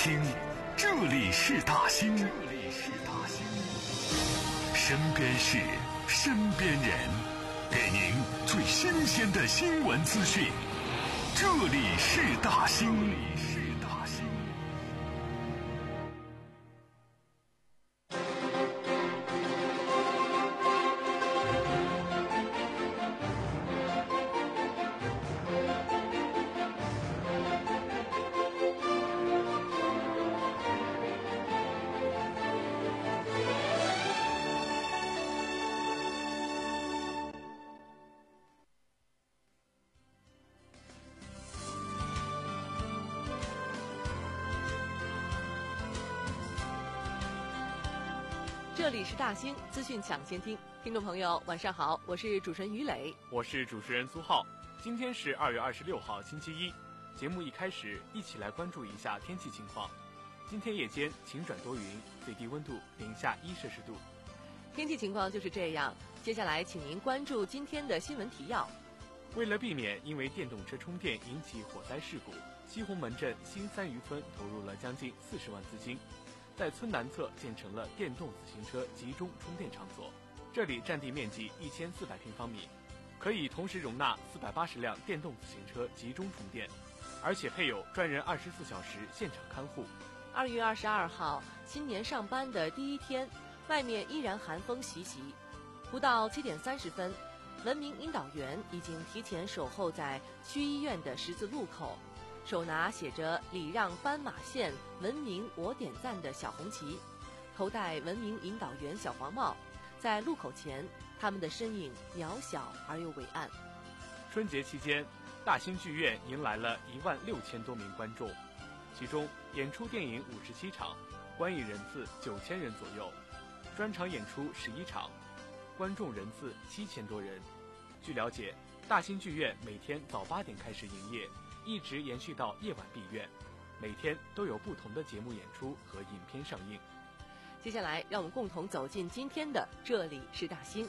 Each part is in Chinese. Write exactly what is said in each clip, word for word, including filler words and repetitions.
听，这里是大兴，这里是大兴，身边事，身边人，给您最新鲜的新闻资讯。这里是大兴，这里是大兴。 这里是大兴资讯抢先听，听众朋友晚上好，我是主持人于磊， 我是主持人苏浩。今天是二月二十六号星期一，节目一开始一起来关注一下天气情况。今天夜间晴转多云，最低温度零下一摄氏度。 天气情况就是这样，接下来请您关注今天的新闻提要。 为了避免因为电动车充电引起火灾事故，西红门镇新三余村投入了将近四十万资金，在村南侧建成了电动自行车集中充电场所，这里占地面积一千四百平方米，可以同时容纳四百八十辆电动自行车集中充电，而且配有专人二十四小时现场看护。 二月二十二号，新年上班的第一天，外面依然寒风习习。不到七点三十分，文明引导员已经提前守候在区医院的十字路口，手拿写着“礼让斑马线，文明我点赞”的小红旗，头戴文明引导员小黄帽，在路口前，他们的身影渺小而又伟岸。 春节期间，大兴剧院迎来了一万六千多名观众，其中演出电影五十七场，观影人次九千人左右，专场演出十一场，观众人次七千多人。据了解，大兴剧院每天早八点开始营业，一直延续到夜晚闭院，每天都有不同的节目演出和影片上映。 接下来让我们共同走进今天的这里是大兴。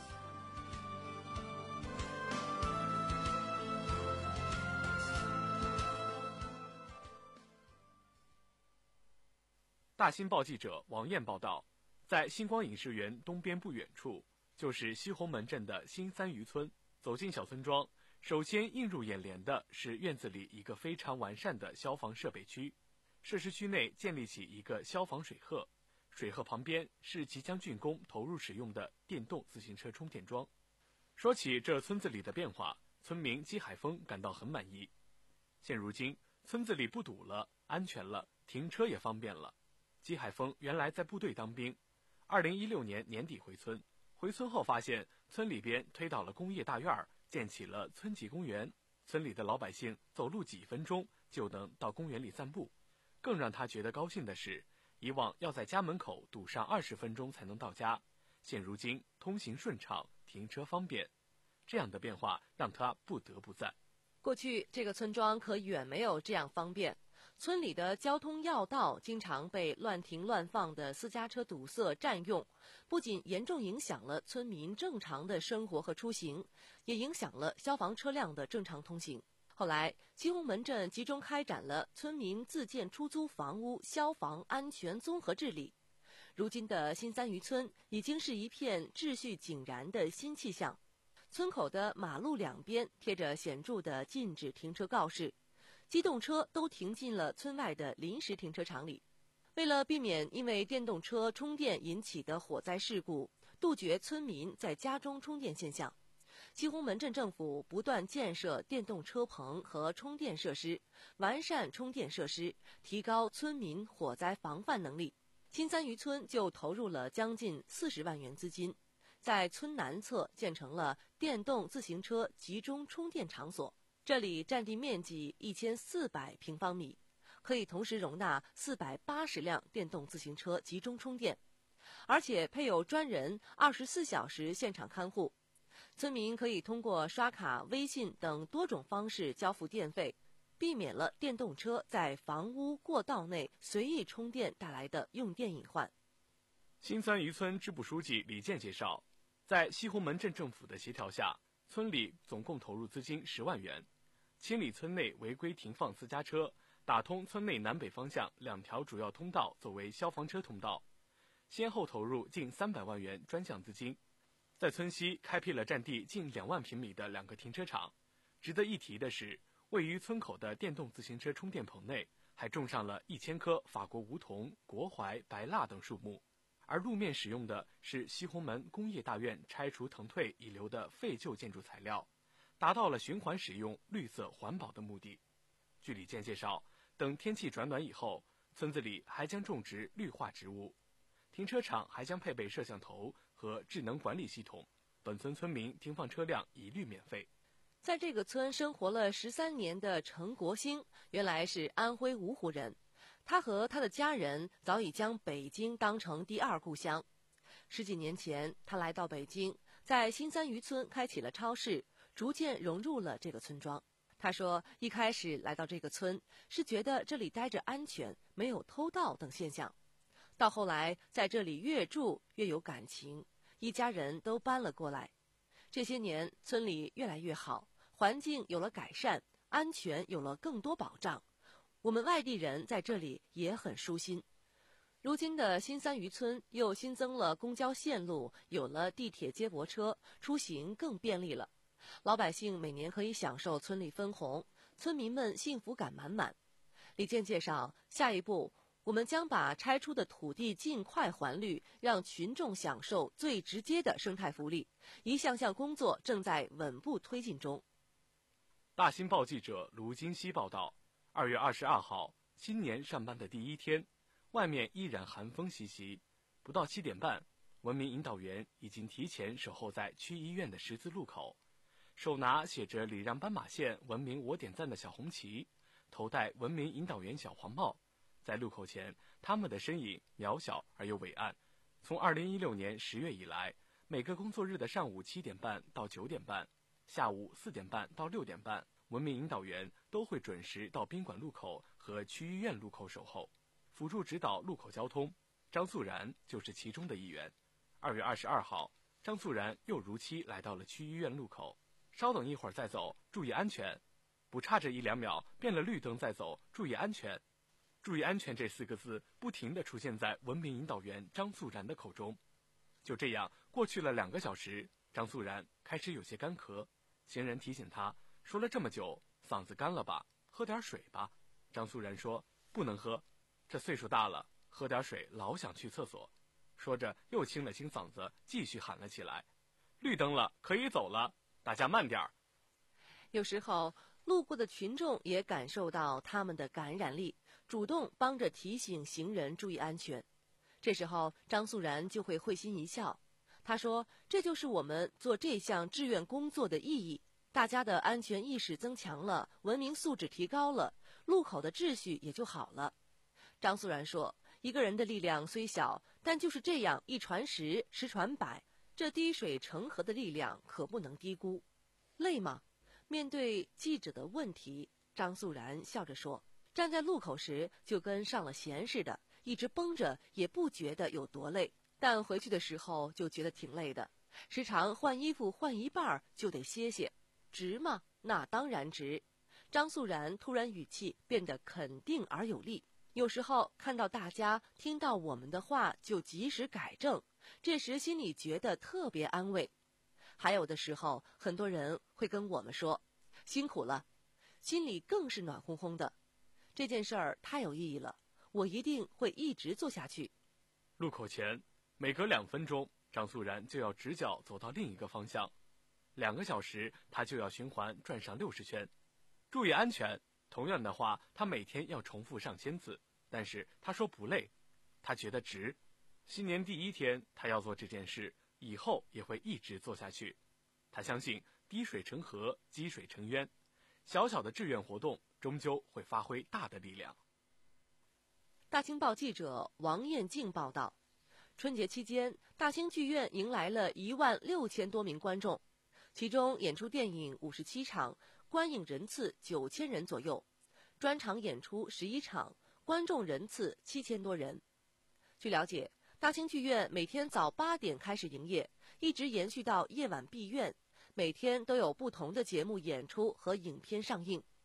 大兴报记者王燕报道，在星光影视园东边不远处，就是西红门镇的新三余村。走进小村庄，首先映入眼帘的是院子里一个非常完善的消防设备区，设施区内建立起一个消防水鹤，水鹤旁边是即将竣工投入使用的电动自行车充电桩。说起这村子里的变化，村民姬海峰感到很满意。现如今，村子里不堵了，安全了，停车也方便了。姬海峰原来在部队当兵，二零一六年年底回村，回村后发现村里边推倒了工业大院，建起了村级公园，村里的老百姓走路几分钟就能到公园里散步。更让他觉得高兴的是，以往要在家门口堵上二十分钟才能到家，现如今通行顺畅，停车方便。这样的变化让他不得不赞。 过去这个村庄可远没有这样方便，村里的交通要道经常被乱停乱放的私家车堵塞占用，不仅严重影响了村民正常的生活和出行，也影响了消防车辆的正常通行。后来，西红门镇集中开展了村民自建出租房屋消防安全综合治理。如今的新三余村已经是一片秩序井然的新气象。村口的马路两边贴着显著的禁止停车告示，机动车都停进了村外的临时停车场里。为了避免因为电动车充电引起的火灾事故，杜绝村民在家中充电现象，西红门镇政府不断建设电动车棚和充电设施，完善充电设施，提高村民火灾防范能力。新三余村就投入了将近四十万元资金，在村南侧建成了电动自行车集中充电场所，这里占地面积一千四百平方米，可以同时容纳四百八十辆电动自行车集中充电，而且配有专人二十四小时现场看护。村民可以通过刷卡、微信等多种方式交付电费，避免了电动车在房屋过道内随意充电带来的用电隐患。 新三余村支部书记李健介绍，在西红门镇政府的协调下，村里总共投入资金十万元，清理村内违规停放私家车， 打通村内南北方向两条主要通道作为消防车通道，先后投入近三百万元专项资金，在村西开辟了占地近两万平米的两个停车场。值得一提的是，位于村口的电动自行车充电棚内还种上了一千棵法国梧桐、国槐、白蜡等树木，而路面使用的是西红门工业大院拆除腾退遗留的废旧建筑材料，达到了循环使用、绿色环保的目的。据李健介绍，等天气转暖以后，村子里还将种植绿化植物，停车场还将配备摄像头和智能管理系统，本村村民停放车辆一律免费。 在这个村生活了十三年的陈国兴，原来是安徽芜湖人。他和他的家人早已将北京当成第二故乡。十几年前，他来到北京，在新三余村开启了超市，逐渐融入了这个村庄。他说，一开始来到这个村，是觉得这里待着安全，没有偷盗等现象。到后来，在这里越住越有感情，一家人都搬了过来。这些年，村里越来越好，环境有了改善，安全有了更多保障，我们外地人在这里也很舒心。如今的新三余村又新增了公交线路，有了地铁接驳车，出行更便利了。老百姓每年可以享受村里分红，村民们幸福感满满。李健介绍，下一步我们将把拆出的土地尽快还绿，让群众享受最直接的生态福利。一项项工作正在稳步推进中。 大新报记者卢金熙报道，二月二十二号，新年上班的第一天，外面依然寒风习习。不到七点半，文明引导员已经提前守候在区医院的十字路口，手拿写着“礼让斑马线，文明我点赞”的小红旗，头戴文明引导员小黄帽。在路口前，他们的身影渺小而又伟岸。从二零一六年十月以来，每个工作日的上午七点半到九点半，下午四点半到六点半，文明引导员都会准时到宾馆路口和区医院路口守候，辅助指导路口交通。张素然就是其中的一员。二月二十二号，张素然又如期来到了区医院路口。稍等一会儿再走，注意安全。不差这一两秒，变了绿灯再走，注意安全。注意安全这四个字不停地出现在文明引导员张素然的口中。就这样过去了两个小时，张素然开始有些干咳。行人提醒他，说了这么久，嗓子干了吧，喝点水吧。张素然说，不能喝，这岁数大了，喝点水老想去厕所。说着又清了清嗓子，继续喊了起来，绿灯了，可以走了，大家慢点儿。 有时候路过的群众也感受到他们的感染力，主动帮着提醒行人注意安全。这时候张素然就会会心一笑，他说，这就是我们做这项志愿工作的意义。大家的安全意识增强了，文明素质提高了，路口的秩序也就好了。张素然说，一个人的力量虽小，但就是这样一传十，十传百，这滴水成河的力量可不能低估。累吗？面对记者的问题，张素然笑着说，站在路口时就跟上了弦似的，一直绷着也不觉得有多累，但回去的时候就觉得挺累的，时常换衣服换一半就得歇歇。值吗？那当然值。张素然突然语气变得肯定而有力，有时候看到大家听到我们的话就及时改正，这时心里觉得特别安慰。还有的时候，很多人会跟我们说辛苦了，心里更是暖烘烘的。这件事儿太有意义了，我一定会一直做下去。 路口前，每隔两分钟，张素然就要直角走到另一个方向，两个小时他就要循环转上六十圈。注意安全，同样的话他每天要重复上千次，但是他说不累，他觉得值。新年第一天他要做这件事，以后也会一直做下去。他相信滴水成河，积水成渊，小小的志愿活动终究会发挥大的力量。 大清报记者王艳静报道，春节期间，大清剧院迎来了一万六千多名观众，其中演出电影五十七场，观影人次九千人左右，专场演出十一场，观众人次七千多人。据了解，大清剧院每天早八点开始营业，一直延续到夜晚闭院，每天都有不同的节目演出和影片上映。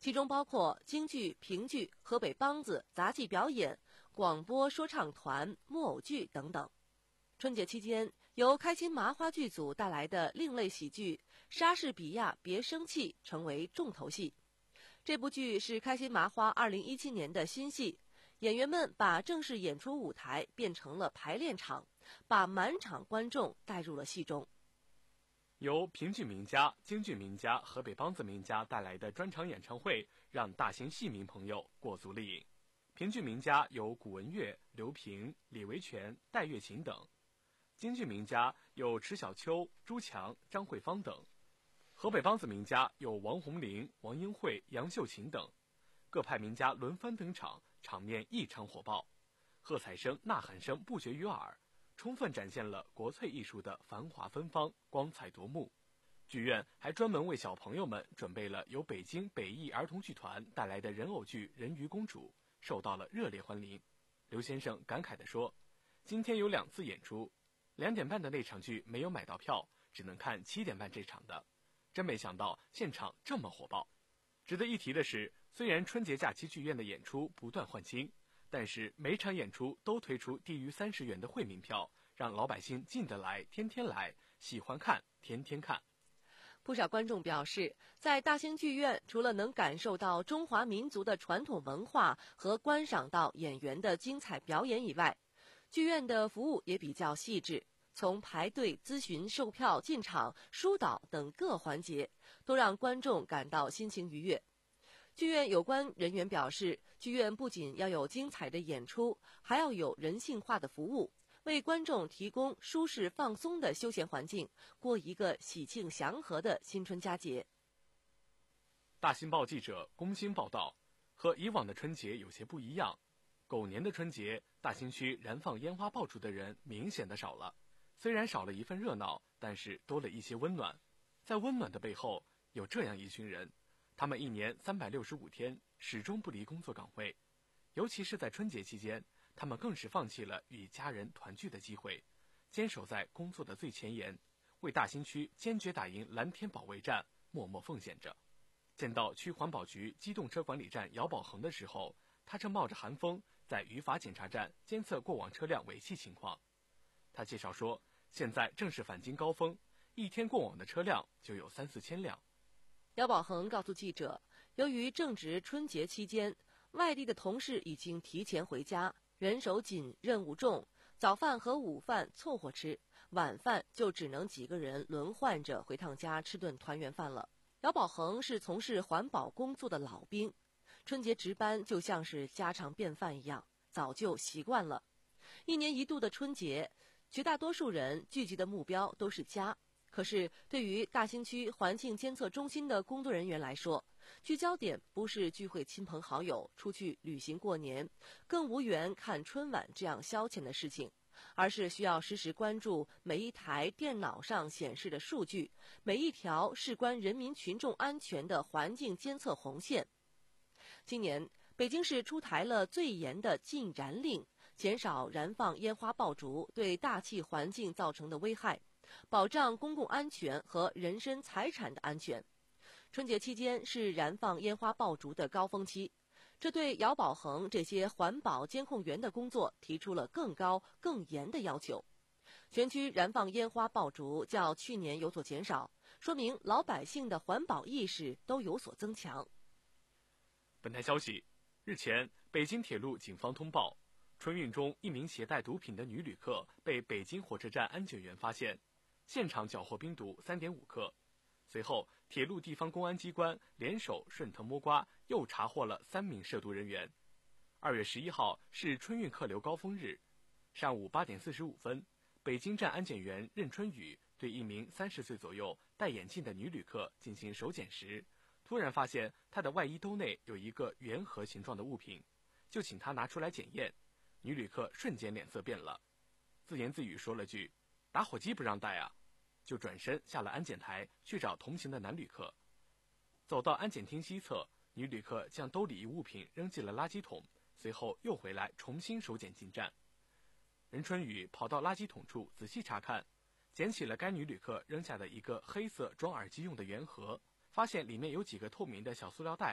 其中包括京剧、评剧、河北梆子、杂技表演、广播说唱团、木偶剧等等。春节期间，由开心麻花剧组带来的另类喜剧《莎士比亚别生气》成为重头戏。这部剧是开心麻花二零一七年的新戏，演员们把正式演出舞台变成了排练场，把满场观众带入了戏中。 由评剧名家、京剧名家、河北梆子名家带来的专场演唱会，让大型戏迷朋友过足了瘾。评剧名家有古文乐、刘平、李维权、戴月琴等；京剧名家有迟小秋、朱强、张慧芳等；河北梆子名家有王红林、王英惠、杨秀琴等。各派名家轮番登场，场面异常火爆，喝彩声、呐喊声不绝于耳，充分展现了国粹艺术的繁华芬芳、光彩夺目。剧院还专门为小朋友们准备了由北京北艺儿童剧团带来的人偶剧《人鱼公主》，受到了热烈欢迎。刘先生感慨地说：“今天有两次演出，两点半的那场剧没有买到票，只能看七点半这场的，真没想到现场这么火爆。”值得一提的是，虽然春节假期剧院的演出不断换新，但是每场演出都推出低于三十元的惠民票，让老百姓进得来，天天来，喜欢看，天天看。 不少观众表示，在大兴剧院除了能感受到中华民族的传统文化和观赏到演员的精彩表演以外，剧院的服务也比较细致，从排队、咨询、售票、进场、疏导等各环节，都让观众感到心情愉悦。剧院有关人员表示，剧院不仅要有精彩的演出，还要有人性化的服务，为观众提供舒适放松的休闲环境，过一个喜庆祥和的新春佳节。 大新报记者龚鑫报道，和以往的春节有些不一样。狗年的春节，大兴区燃放烟花爆竹的人明显的少了。虽然少了一份热闹，但是多了一些温暖。在温暖的背后，有这样一群人，他们一年三百六十五天始终不离工作岗位，尤其是在春节期间，他们更是放弃了与家人团聚的机会，坚守在工作的最前沿，为大兴区坚决打赢蓝天保卫战默默奉献着。见到区环保局机动车管理站姚宝恒的时候，他正冒着寒风在语法检查站监测过往车辆尾气情况。他介绍说，现在正是返京高峰，一天过往的车辆就有三四千辆。 姚宝恒告诉记者，由于正值春节期间，外地的同事已经提前回家，人手紧，任务重，早饭和午饭凑合吃，晚饭就只能几个人轮换着回趟家吃顿团圆饭了。姚宝恒是从事环保工作的老兵，春节值班就像是家常便饭一样，早就习惯了。一年一度的春节，绝大多数人聚集的目标都是家。可是对于大兴区环境监测中心的工作人员来说，聚焦点不是聚会亲朋好友、出去旅行过年，更无缘看春晚这样消遣的事情，而是需要时时关注每一台电脑上显示的数据，每一条事关人民群众安全的环境监测红线。今年，北京市出台了最严的禁燃令，减少燃放烟花爆竹对大气环境造成的危害，保障公共安全和人身财产的安全。春节期间是燃放烟花爆竹的高峰期，这对姚宝恒这些环保监控员的工作提出了更高、更严的要求。全区燃放烟花爆竹较去年有所减少，说明老百姓的环保意识都有所增强。 本台消息，日前，北京铁路警方通报，春运中一名携带毒品的女旅客被北京火车站安检员发现，现场缴获冰毒 三点五克。随后，铁路地方公安机关联手顺藤摸瓜，又查获了三名涉毒人员。二月十一号是春运客流高峰日，上午八点四十五分，北京站安检员任春雨对一名三十岁左右戴眼镜的女旅客进行手检时，突然发现她的外衣兜内有一个圆盒形状的物品，就请她拿出来检验。女旅客瞬间脸色变了，自言自语说了句“打火机不让带啊”，就转身下了安检台去找同行的男旅客。走到安检厅西侧，女旅客将兜里一物品扔进了垃圾桶，随后又回来重新手检进站。任春雨跑到垃圾桶处仔细查看，捡起了该女旅客扔下的一个黑色装耳机用的圆盒，发现里面有几个透明的小塑料袋，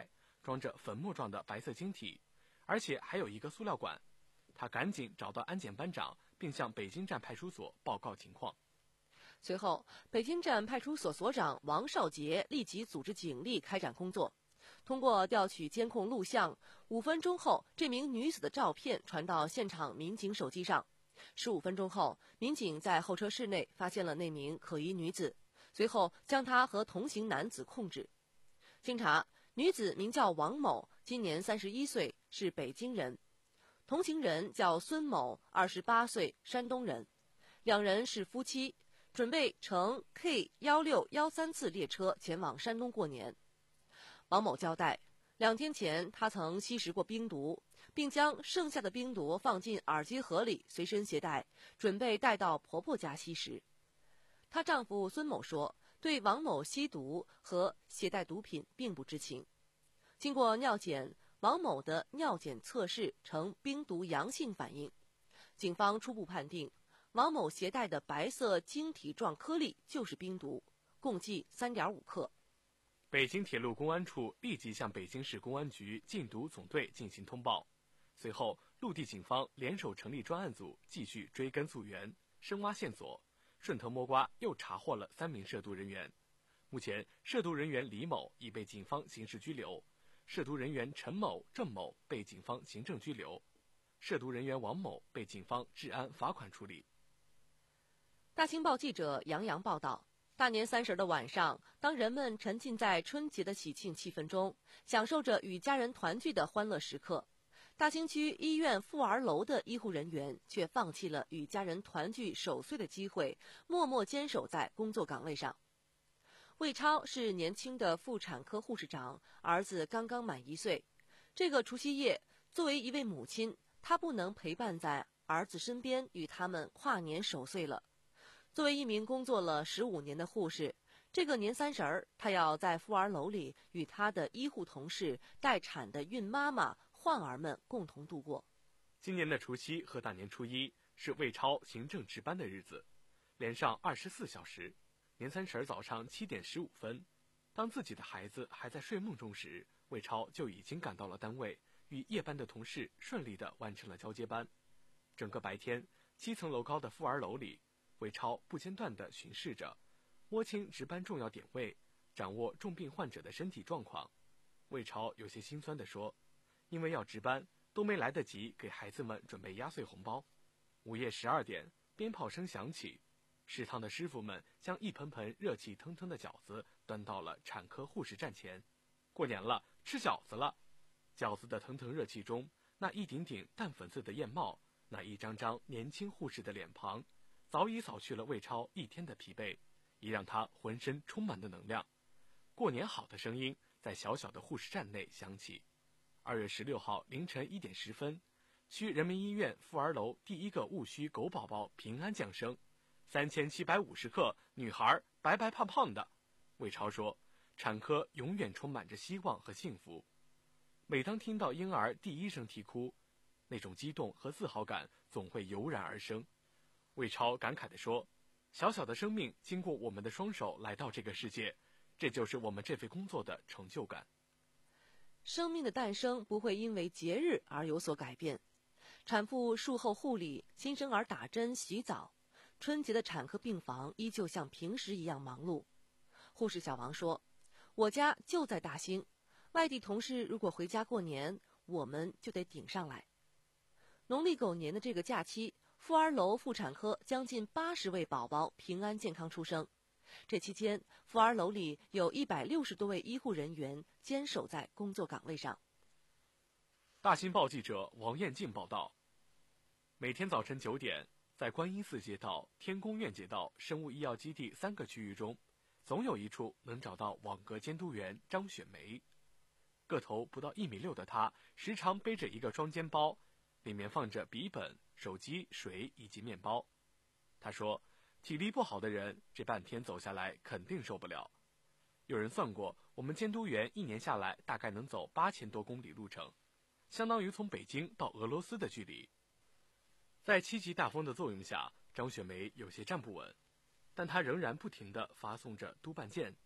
装着粉末状的白色晶体，而且还有一个塑料管。他赶紧找到安检班长，并向北京站派出所报告情况。 随后，北京站派出所所长王少杰立即组织警力开展工作。通过调取监控录像，五分钟后，这名女子的照片传到现场民警手机上。十五分钟后，民警在候车室内发现了那名可疑女子，随后将她和同行男子控制。经查，女子名叫王某，今年三十一岁，是北京人；同行人叫孙某，二十八岁，山东人。两人是夫妻，准备乘 K 一六一三次列车前往山东过年。王某交代，两天前他曾吸食过冰毒，并将剩下的冰毒放进耳机盒里随身携带，准备带到婆婆家吸食。她丈夫孙某说，对王某吸毒和携带毒品并不知情。经过尿检，王某的尿检测试呈冰毒阳性反应，警方初步判定王某携带的白色晶体状颗粒就是冰毒，共计 三点五克。 北京铁路公安处立即向北京市公安局禁毒总队进行通报，随后陆地警方联手成立专案组，继续追根溯源，深挖线索，顺藤摸瓜，又查获了三名涉毒人员。目前，涉毒人员李某已被警方刑事拘留，涉毒人员陈某、郑某被警方行政拘留，涉毒人员王某被警方治安罚款处理。 大清报记者杨洋报道，大年三十的晚上，当人们沉浸在春节的喜庆气氛中，享受着与家人团聚的欢乐时刻，大兴区医院妇儿楼的医护人员却放弃了与家人团聚守岁的机会，默默坚守在工作岗位上。魏超是年轻的妇产科护士长，儿子刚刚满一岁。这个除夕夜，作为一位母亲，她不能陪伴在儿子身边与他们跨年守岁了。作为一名工作了十五年的护士，这个年三十儿，她要在妇儿楼里与她的医护同事、待产的孕妈妈、患儿们共同度过。 今年的除夕和大年初一是魏超行政值班的日子，连上二十四小时。年三十儿早上七点十五分，当自己的孩子还在睡梦中时，魏超就已经赶到了单位，与夜班的同事顺利地完成了交接班。整个白天，七层楼高的妇儿楼里，魏超不间断地巡视着，摸清值班重要点位，掌握重病患者的身体状况。魏超有些心酸地说，因为要值班，都没来得及给孩子们准备压岁红包。午夜十二点，鞭炮声响起，食堂的师傅们将一盆盆热气腾腾的饺子端到了产科护士站前。过年了，吃饺子了！饺子的腾腾热气中，那一顶顶淡粉色的燕帽，那一张张年轻护士的脸庞，早已扫去了魏超一天的疲惫，也让他浑身充满了能量。过年好的声音在小小的护士站内响起。二月十六号凌晨一点十分，区人民医院妇儿楼第一个戊戌狗宝宝平安降生，三千七百五十克，女孩，白白胖胖的。魏超说，产科永远充满着希望和幸福。每当听到婴儿第一声啼哭，那种激动和自豪感总会油然而生。魏超感慨地说，小小的生命经过我们的双手来到这个世界，这就是我们这份工作的成就感。 生命的诞生不会因为节日而有所改变。产妇术后护理，新生儿打针洗澡，春节的产科病房依旧像平时一样忙碌。护士小王说，我家就在大兴，外地同事如果回家过年，我们就得顶上来。农历狗年的这个假期，妇儿楼妇产科将近八十位宝宝平安健康出生。这期间，妇儿楼里有一百六十多位医护人员坚守在工作岗位上。 大新报记者王艳静报道，每天早晨九点，在观音寺街道、天宫院街道、生物医药基地三个区域中，总有一处能找到网格监督员张雪梅。个头不到一米六的她，时常背着一个双肩包，里面放着笔本、手机、水以及面包。她说，体力不好的人这半天走下来肯定受不了。有人算过，我们监督员一年下来大概能走八千多公里路程，相当于从北京到俄罗斯的距离。在七级大风的作用下，张雪梅有些站不稳，但她仍然不停地发送着督办件，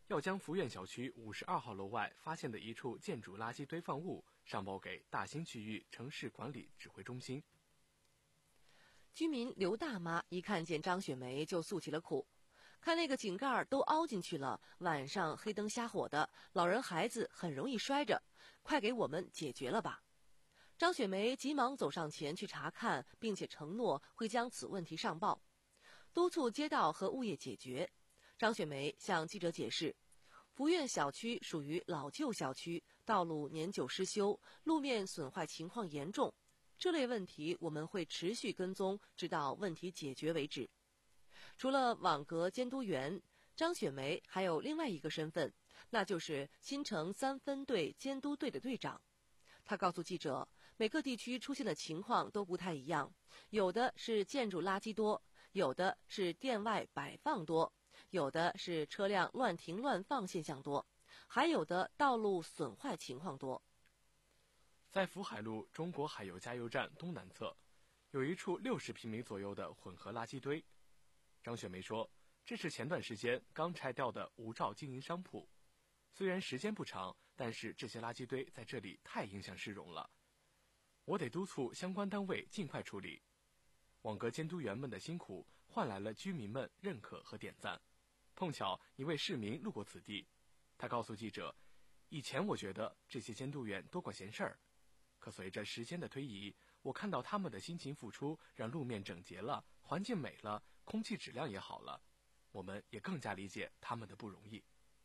要将福苑小区五十二号楼外发现的一处建筑垃圾堆放物上报给大兴区域城市管理指挥中心。 居民刘大妈一看见张雪梅就诉起了苦，看那个井盖都凹进去了，晚上黑灯瞎火的，老人孩子很容易摔着，快给我们解决了吧。张雪梅急忙走上前去查看，并且承诺会将此问题上报，督促街道和物业解决。张雪梅向记者解释，福苑小区属于老旧小区，道路年久失修，路面损坏情况严重，这类问题我们会持续跟踪，直到问题解决为止。除了网格监督员，张雪梅还有另外一个身份，那就是新城三分队监督队的队长。他告诉记者，每个地区出现的情况都不太一样，有的是建筑垃圾多，有的是店外摆放多，有的是车辆乱停乱放现象多，还有的道路损坏情况多。 在福海路中国海油加油站东南侧，有一处六十平米左右的混合垃圾堆。张雪梅说，这是前段时间刚拆掉的无照经营商铺。虽然时间不长，但是这些垃圾堆在这里太影响市容了，我得督促相关单位尽快处理。网格监督员们的辛苦换来了居民们认可和点赞。碰巧一位市民路过此地，他告诉记者，以前我觉得这些监督员多管闲事儿，可随着时间的推移，我看到他们的辛勤付出，让路面整洁了，环境美了，空气质量也好了，我们也更加理解他们的不容易。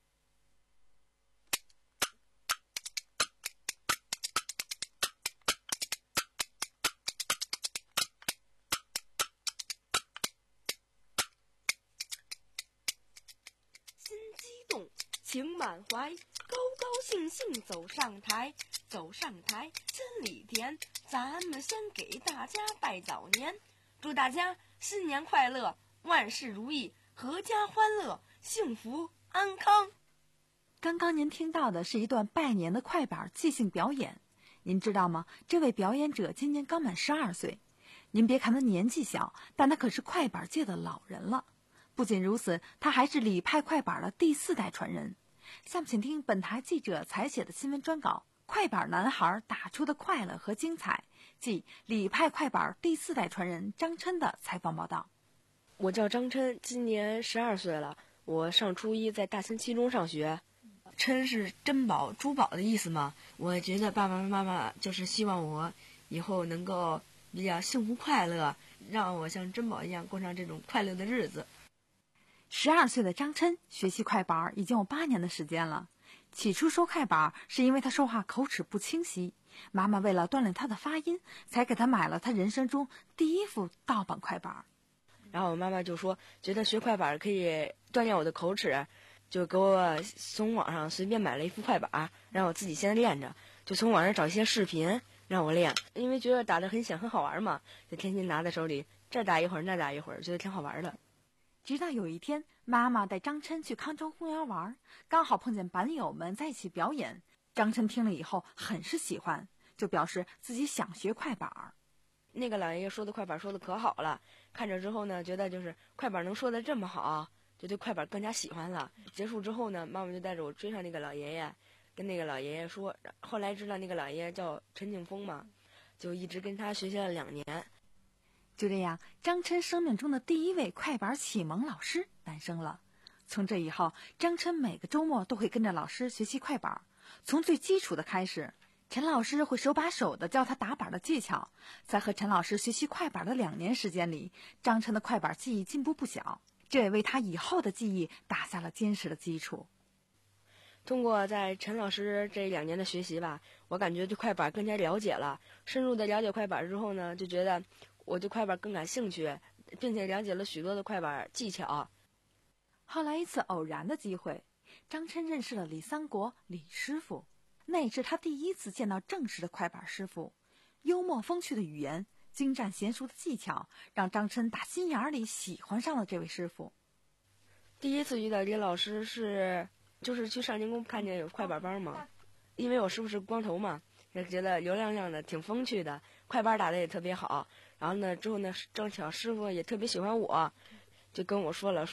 心激动，情满怀，高高兴兴走上台，走上台，千里田，咱们先给大家拜早年，祝大家新年快乐，万事如意，阖家欢乐，幸福安康。 刚刚您听到的是一段拜年的快板即兴表演，您知道吗？这位表演者今年刚满十二岁。您别看他年纪小，但他可是快板界的老人了。不仅如此，他还是李派快板的第四代传人。下面请听本台记者采写的新闻专稿《快板男孩打出的快乐和精彩》，即李派快板第四代传人张琛的采访报道。 我叫张琛，今年十二岁了，我上初一，在大兴七中上学。琛是珍宝、珠宝的意思嘛？我觉得爸爸妈妈就是希望我以后能够比较幸福快乐，让我像珍宝一样过上这种快乐的日子。 十二岁的张琛学习快板已经有八年的时间了。起初说快板是因为他说话口齿不清晰，妈妈为了锻炼他的发音，才给他买了他人生中第一副盗版快板。 然后我妈妈就说，觉得学快板可以锻炼我的口齿，就给我从网上随便买了一副快板，让我自己先练着，就从网上找一些视频让我练，因为觉得打得很响很好玩嘛，就天天拿在手里，这打一会儿那打一会儿，觉得挺好玩的。 直到有一天，妈妈带张琛去康庄公园玩，刚好碰见板友们在一起表演。张琛听了以后很是喜欢，就表示自己想学快板。 那个老爷爷说的快板说的可好了，看着之后呢，觉得就是快板能说的这么好，就对快板更加喜欢了。结束之后呢，妈妈就带着我追上那个老爷爷，跟那个老爷爷说，后来知道那个老爷爷叫陈景峰嘛，就一直跟他学习了两年。 就这样，张琛生命中的第一位快板启蒙老师诞生了。从这以后，张琛每个周末都会跟着老师学习快板，从最基础的开始。陈老师会手把手地教他打板的技巧，在和陈老师学习快板的两年时间里，张琛的快板技艺进步不小，这也为他以后的技艺打下了坚实的基础。 通过在陈老师这两年的学习吧，我感觉对快板更加了解了。深入的了解快板之后呢，就觉得我对快板更感兴趣，并且了解了许多的快板技巧。 后来一次偶然的机会，张琛认识了李三国李师傅，那是他第一次见到正式的快板师傅。幽默风趣的语言，精湛娴熟的技巧，让张琛打心眼里喜欢上了这位师傅。 第一次遇到李老师是就是去上宁宫看见有快板班嘛，因为我师傅是光头嘛，也觉得油亮亮的，挺风趣的，快板打的也特别好。然后呢，之后呢，正巧师傅也特别喜欢我，就跟我说了，说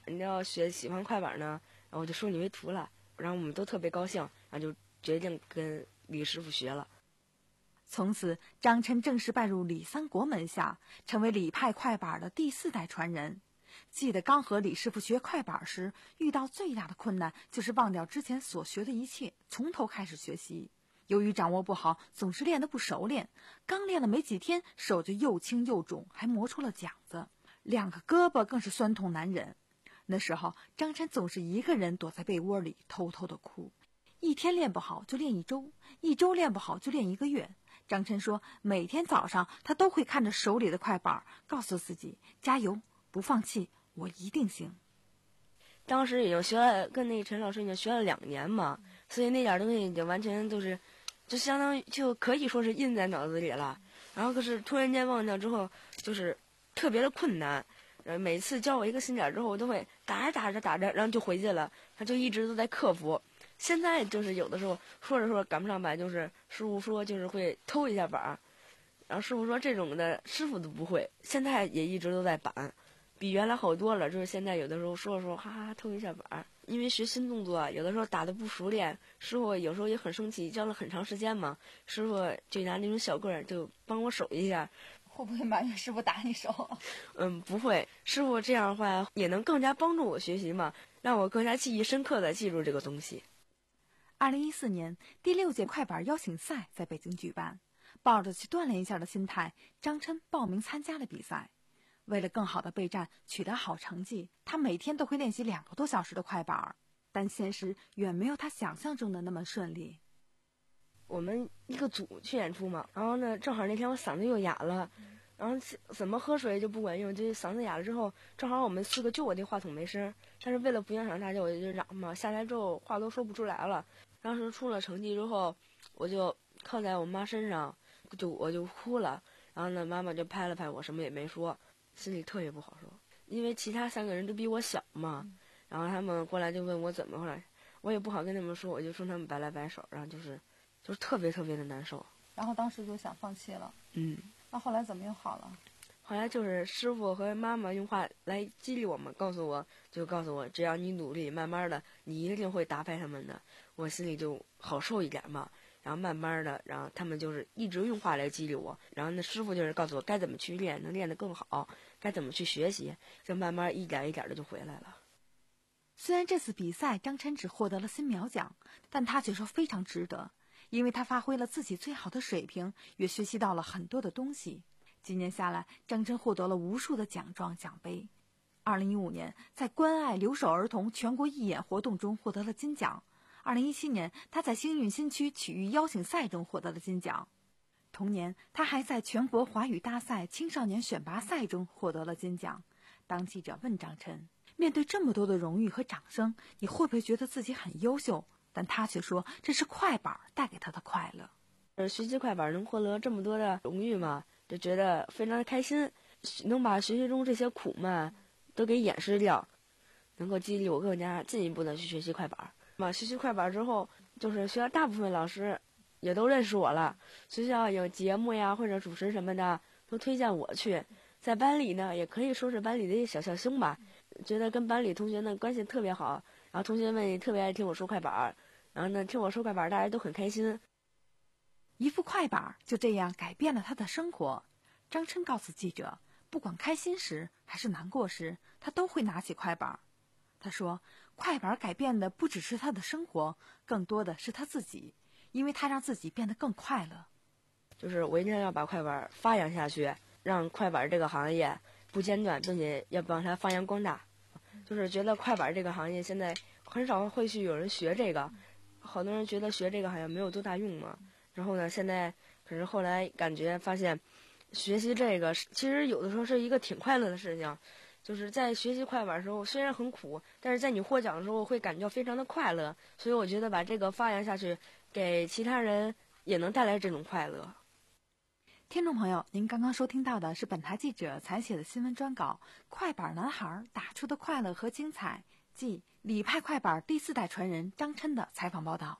你要学喜欢快板呢，然后我就收你为徒了。然后我们都特别高兴，然后就决定跟李师傅学了。 从此，张琛正式拜入李三国门下，成为李派快板的第四代传人。记得刚和李师傅学快板时，遇到最大的困难就是忘掉之前所学的一切，从头开始学习。由于掌握不好，总是练得不熟练，刚练了没几天，手就又青又肿，还磨出了茧子，两个胳膊更是酸痛难忍。那时候，张琛总是一个人躲在被窝里偷偷的哭，一天练不好就练一周，一周练不好就练一个月。张琛说，每天早上他都会看着手里的快板，告诉自己加油，不放弃，我一定行。 当时已经学了，跟那陈老师已经学了两年嘛，所以那点东西已经完全都是，就相当于就可以说是印在脑子里了。然后可是突然间忘掉之后，就是特别的困难。呃，每次教我一个新点之后，我都会打着打着打着，然后就回去了。他就一直都在克服。现在就是有的时候说着说着赶不上板，就是师傅说就是会偷一下板，然后师傅说这种的师傅都不会，现在也一直都在板，比原来好多了。就是现在有的时候说着说哈哈偷一下板，因为学新动作，有的时候打的不熟练，师傅有时候也很生气，教了很长时间嘛，师傅就拿那种小棍儿就帮我守一下。 会不会埋怨师傅打你手？ 嗯，不会，师傅这样的话也能更加帮助我学习嘛，让我更加记忆深刻的记住这个东西。 二零一四年，第六届快板邀请赛在北京举办，抱着去锻炼一下的心态，张琛报名参加了比赛。为了更好的备战，取得好成绩，他每天都会练习两个多小时的快板，但现实远没有他想象中的那么顺利。 我们一个组去演出嘛，然后呢，正好那天我嗓子又哑了，然后怎么喝水就不管用，就嗓子哑了之后，正好我们四个就我那话筒没声，但是为了不影响大家，我就嚷嘛，下来之后话都说不出来了。当时出了成绩之后，我就靠在我妈身上，就我就哭了，然后呢，妈妈就拍了拍我，什么也没说，心里特别不好受，因为其他三个人都比我小嘛，然后他们过来就问我怎么了，我也不好跟他们说，我就冲他们摆来摆手，然后就是就是特别特别的难受， 然后当时就想放弃了。 嗯， 那后来怎么又好了？ 后来就是师傅和妈妈用话来激励我们，告诉我就告诉我，只要你努力，慢慢的你一定会打败他们的。我心里就好受一点嘛。然后慢慢的，然后他们就是一直用话来激励我。然后那师傅就是告诉我该怎么去练，能练得更好，该怎么去学习，就慢慢一点一点的就回来了。 虽然这次比赛张琛只获得了新苗奖，但他却说非常值得，因为他发挥了自己最好的水平，也学习到了很多的东西。几年下来，张琛获得了无数的奖状奖杯。二零一五年，在关爱留守儿童全国义演活动中获得了金奖。二零一七年，他在星韵新区曲艺邀请赛中获得了金奖。同年，他还在全国华语大赛青少年选拔赛中获得了金奖。当记者问张琛，面对这么多的荣誉和掌声，你会不会觉得自己很优秀？但他却说，这是快板带给他的快乐。 呃，学习快板能获得这么多的荣誉嘛，就觉得非常的开心，能把学习中这些苦嘛都给掩饰掉，能够激励我更加进一步的去学习快板。嘛，学习快板之后，就是学校大部分老师也都认识我了，学校有节目呀或者主持什么的都推荐我去。在班里呢，也可以说是班里的一小笑星吧，觉得跟班里同学呢关系特别好，然后同学们也特别爱听我说快板，然后呢听我说快板大家都很开心。 一副快板就这样改变了他的生活。张琛告诉记者，不管开心时还是难过时，他都会拿起快板。他说，快板改变的不只是他的生活，更多的是他自己，因为他让自己变得更快乐。 就是我一定要把快板发扬下去，让快板这个行业不间断，并且要帮它发扬光大。就是觉得快板这个行业现在很少会去有人学这个，好多人觉得学这个好像没有多大用嘛。然后呢，现在可是后来感觉发现，学习这个其实有的时候是一个挺快乐的事情。就是在学习快板的时候，虽然很苦，但是在你获奖的时候会感觉非常的快乐。所以我觉得把这个发扬下去，给其他人也能带来这种快乐。 听众朋友，您刚刚收听到的是本台记者采写的新闻专稿《快板男孩打出的快乐和精彩》，即李派快板第四代传人张琛的采访报道。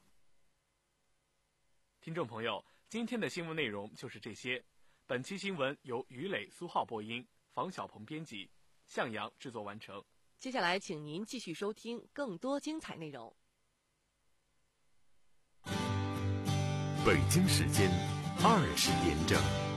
听众朋友，今天的新闻内容就是这些。本期新闻由于磊、苏浩播音，房小鹏编辑，向阳制作完成。 接下来，请您继续收听更多精彩内容。 北京时间二十点整。